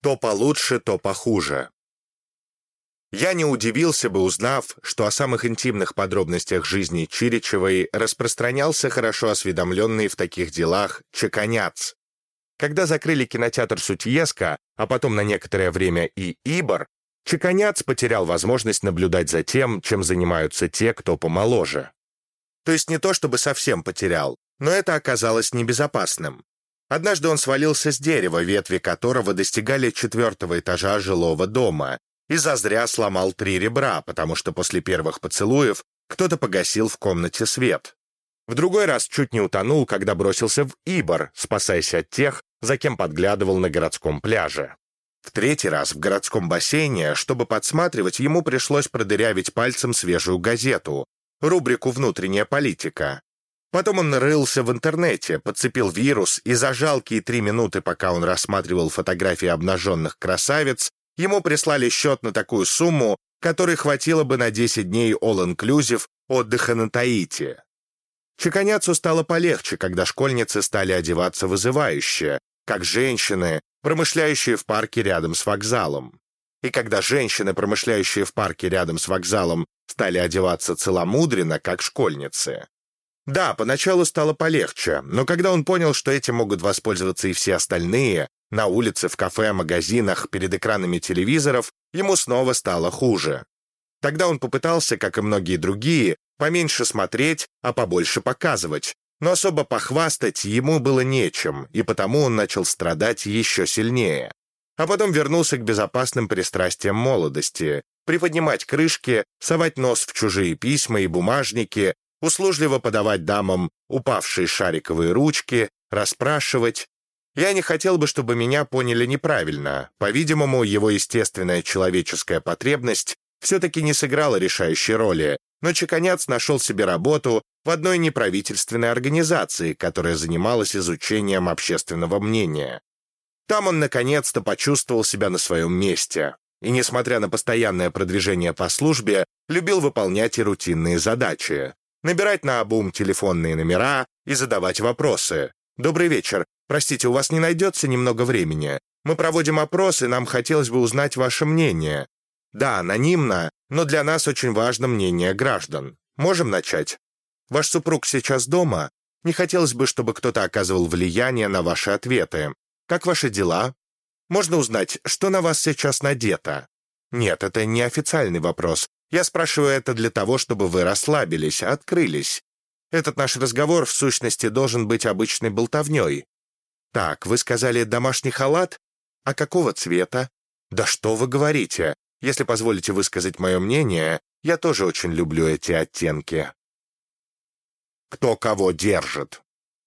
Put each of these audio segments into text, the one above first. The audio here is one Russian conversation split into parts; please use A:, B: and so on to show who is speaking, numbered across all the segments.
A: То получше, то похуже. Я не удивился бы, узнав, что о самых интимных подробностях жизни Чиричевой распространялся хорошо осведомленный в таких делах Чеканяц. Когда закрыли кинотеатр Сутьеска, а потом на некоторое время и Ибор, Чеканяц потерял возможность наблюдать за тем, чем занимаются те, кто помоложе. То есть не то чтобы совсем потерял, но это оказалось небезопасным. Однажды он свалился с дерева, ветви которого достигали 4-го этажа жилого дома, и зазря сломал 3 ребра, потому что после первых поцелуев кто-то погасил в комнате свет. В другой раз чуть не утонул, когда бросился в Ибор, спасаясь от тех, за кем подглядывал на городском пляже. В 3-й раз в городском бассейне, чтобы подсматривать, ему пришлось продырявить пальцем свежую газету, рубрику «Внутренняя политика». Потом он рылся в интернете, подцепил вирус, и за жалкие 3 минуты, пока он рассматривал фотографии обнаженных красавиц, ему прислали счет на такую сумму, которой хватило бы на 10 дней all-inclusive отдыха на Таити. Чеканяцу стало полегче, когда школьницы стали одеваться вызывающе, как женщины, промышляющие в парке рядом с вокзалом. И когда женщины, промышляющие в парке рядом с вокзалом, стали одеваться целомудренно, как школьницы. Да, поначалу стало полегче, но когда он понял, что этим могут воспользоваться и все остальные, на улице, в кафе, магазинах, перед экранами телевизоров, ему снова стало хуже. Тогда он попытался, как и многие другие, поменьше смотреть, а побольше показывать, но особо похвастать ему было нечем, и потому он начал страдать еще сильнее. А потом вернулся к безопасным пристрастиям молодости, приподнимать крышки, совать нос в чужие письма и бумажники, услужливо подавать дамам упавшие шариковые ручки, расспрашивать. Я не хотел бы, чтобы меня поняли неправильно. По-видимому, его естественная человеческая потребность все-таки не сыграла решающей роли, но Чеканяц нашел себе работу в одной неправительственной организации, которая занималась изучением общественного мнения. Там он наконец-то почувствовал себя на своем месте и, несмотря на постоянное продвижение по службе, любил выполнять и рутинные задачи. Набирать наобум телефонные номера и задавать вопросы. «Добрый вечер. Простите, у вас не найдется немного времени? Мы проводим опрос, и нам хотелось бы узнать ваше мнение. Да, анонимно, но для нас очень важно мнение граждан. Можем начать? Ваш супруг сейчас дома? Не хотелось бы, чтобы кто-то оказывал влияние на ваши ответы. Как ваши дела? Можно узнать, что на вас сейчас надето? Нет, это не официальный вопрос. Я спрашиваю это для того, чтобы вы расслабились, открылись. Этот наш разговор, в сущности, должен быть обычной болтовней. Так, вы сказали домашний халат? А какого цвета? Да что вы говорите? Если позволите высказать мое мнение, я тоже очень люблю эти оттенки. Кто кого держит?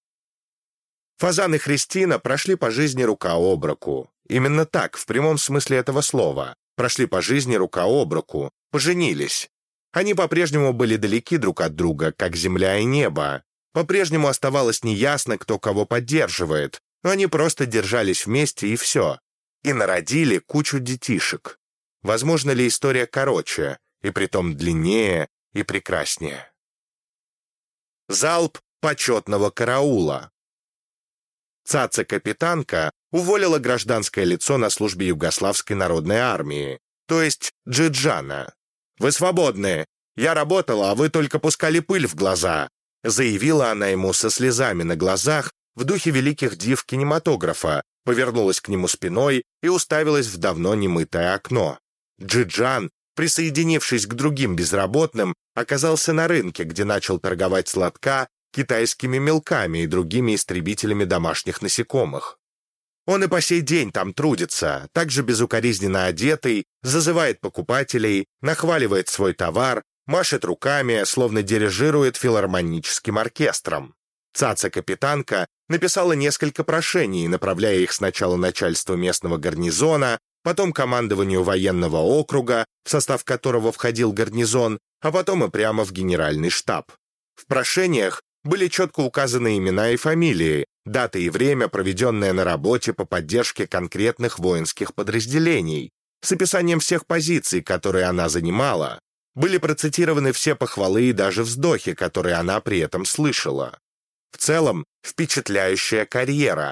A: Фазан и Христина прошли по жизни рука об руку. Именно так, в прямом смысле этого слова. Прошли по жизни рука об руку, поженились. Они по-прежнему были далеки друг от друга, как земля и небо. По-прежнему оставалось неясно, кто кого поддерживает, но они просто держались вместе и все. И народили кучу детишек. Возможно ли история короче, и притом длиннее и прекраснее? Залп почетного караула. Цаца-капитанка уволила гражданское лицо на службе Югославской народной армии, то есть Джиджана. «Вы свободны. Я работала, а вы только пускали пыль в глаза», заявила она ему со слезами на глазах в духе великих див кинематографа, повернулась к нему спиной и уставилась в давно немытое окно. Джиджан, присоединившись к другим безработным, оказался на рынке, где начал торговать сладка китайскими мелками и другими истребителями домашних насекомых. Он и по сей день там трудится, также безукоризненно одетый, зазывает покупателей, нахваливает свой товар, машет руками, словно дирижирует филармоническим оркестром. Цаца-капитанка написала несколько прошений, направляя их сначала начальству местного гарнизона, потом командованию военного округа, в состав которого входил гарнизон, а потом и прямо в генеральный штаб. В прошениях были четко указаны имена и фамилии, дата и время, проведенное на работе по поддержке конкретных воинских подразделений, с описанием всех позиций, которые она занимала. Были процитированы все похвалы и даже вздохи, которые она при этом слышала. В целом, впечатляющая карьера.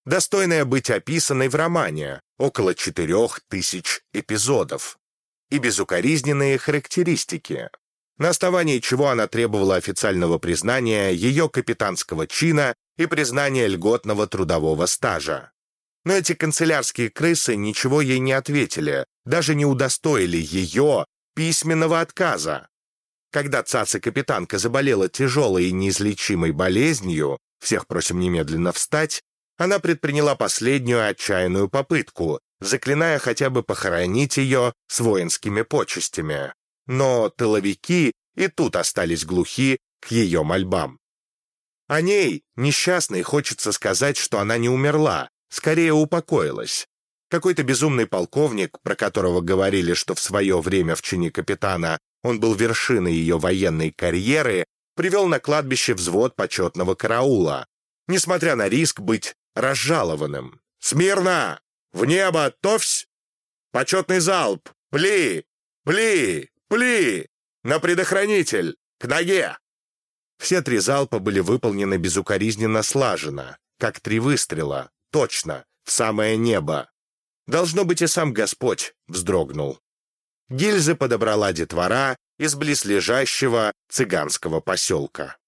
A: достойная быть описанной в романе, около 4000 эпизодов, и безукоризненные характеристики, на основании чего она требовала официального признания ее капитанского чина и признания льготного трудового стажа. Но эти канцелярские крысы ничего ей не ответили, даже не удостоили ее письменного отказа. Когда цаца-капитанка заболела тяжелой и неизлечимой болезнью, всех просим немедленно встать, она предприняла последнюю отчаянную попытку, заклиная хотя бы похоронить ее с воинскими почестями. Но тыловики и тут остались глухи к ее мольбам. О ней, несчастной, хочется сказать, что она не умерла, скорее упокоилась. Какой-то безумный полковник, про которого говорили, что в свое время в чине капитана он был вершиной ее военной карьеры, привел на кладбище взвод почетного караула, несмотря на риск быть разжалованным. «Смирно! В небо! Товсь! Почетный залп! Пли! Пли! Пли! На предохранитель! К ноге!» Все 3 залпа были выполнены безукоризненно слаженно, как 3 выстрела, точно, в самое небо. Должно быть, и сам Господь вздрогнул. Гильзы подобрала детвора из близлежащего цыганского поселка.